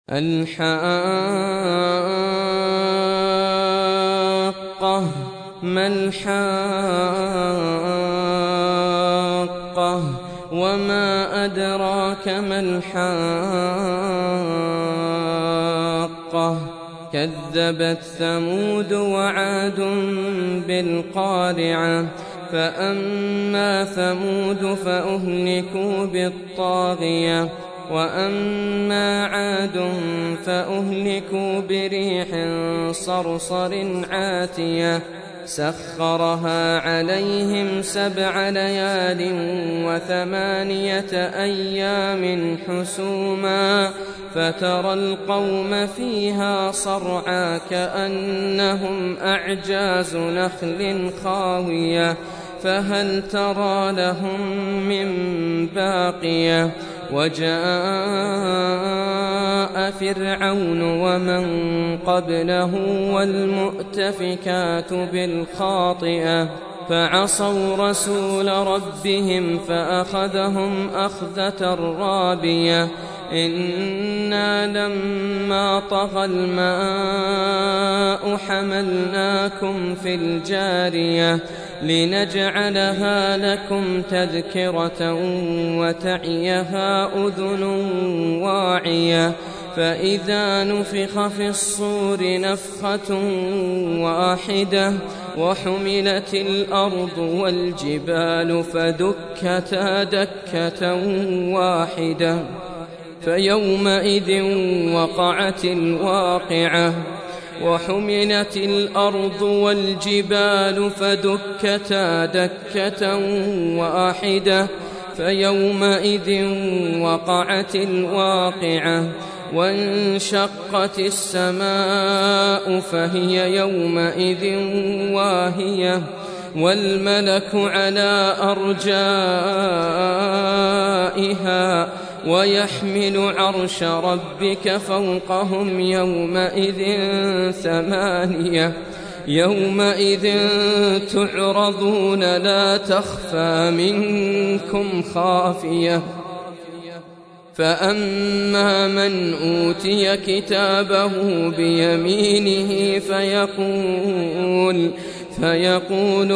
الحاقة ما الحاقة وما أدراك ما الحاقة كذبت ثمود وعاد بالقارعة فأما ثمود فأهلكوا بالطاغية وأما عاد فأهلكوا بريح صرصر عاتية سخرها عليهم 7 ليال و8 أيام حسوما فترى القوم فيها صرعى كأنهم أعجاز نخل خاوية فهل ترى لهم من باقية وجاء فرعون ومن قبله والمؤتفكات بالخاطئة فعصوا رسول ربهم فأخذهم أخذة رابية إنا لما طغى الماء حملناكم في الجارية لنجعلها لكم تذكرة وتعيها أذن واعية فإذا نفخ في الصور نفخة واحدة وحملت الأرض والجبال فدكتا دكة واحدة فيومئذ وقعت الواقعة وحملت الأرض والجبال فدكتا دكة واحدة فيومئذ وقعت الواقعة وانشقت السماء فهي يومئذ واهية والملك على أرجائها ويحمل عرش ربك فوقهم يومئذ 8 يومئذ تعرضون لا تخفى منكم خافية فأما من أوتي كتابه بيمينه فيقول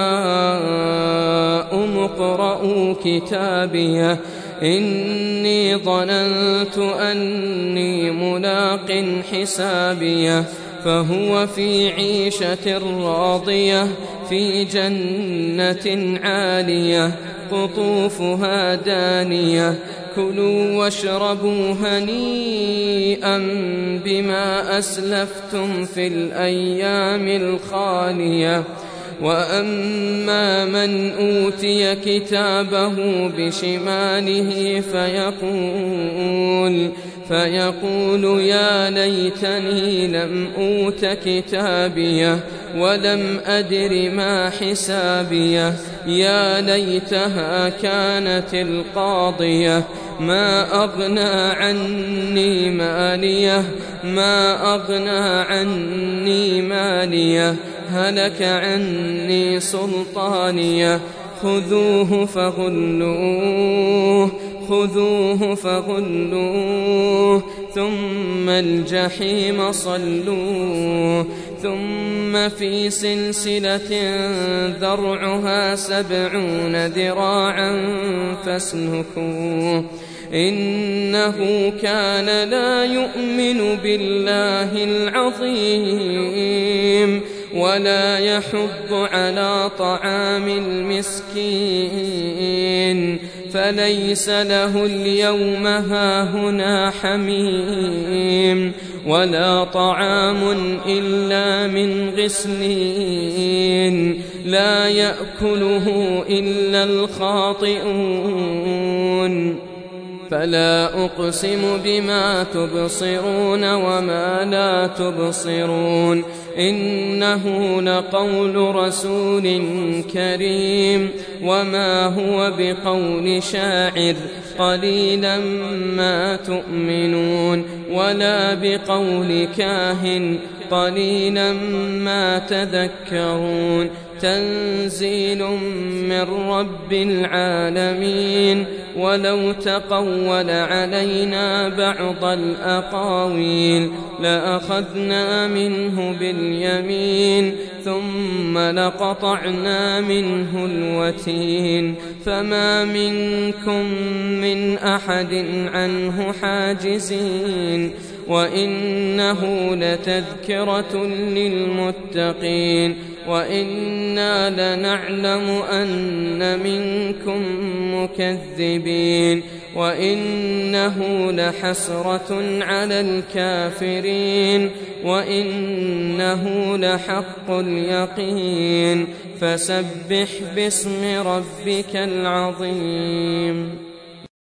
هاؤم اقرءوا كتابيه إني ظننت أني ملاق حسابيه فهو في عيشة راضية في جنة عالية قطوفها دانية كلوا واشربوا هنيئا بما أسلفتم في الأيام الخالية وأما من أوتي كتابه بشماله فيقول يا ليتني لم أوت كتابيه ولم أدر ما حسابيه يا ليتها كانت القاضية ما أغنى عني ماليه هلك عني سلطانيه خذوه فغلوه ذوقوه ثم الجحيم صلوه ثم في سلسلة ذرعها 70 ذراعا فاسلكوه إنه كان لا يؤمن بالله العظيم ولا يحض على طعام المسكين فليس له اليوم هاهنا حميم ولا طعام إلا من غسلين لا يأكله إلا الخاطئون فلا أقسم بما تبصرون وما لا تبصرون إنه لقول رسول كريم وما هو بقول شاعر قليلا ما تؤمنون ولا بقول كاهن قليلا ما تذكرون تنزيل من رب العالمين ولو تقول علينا بعض الأقاويل لأخذنا منه باليمين ثم لقطعنا منه الوتين فما منكم من أحد عنه حاجزين وإنه لتذكرة للمتقين وإنا لنعلم أن منكم مكذبين وإنه لحسرة على الكافرين وإنه لحق اليقين فسبح باسم ربك العظيم.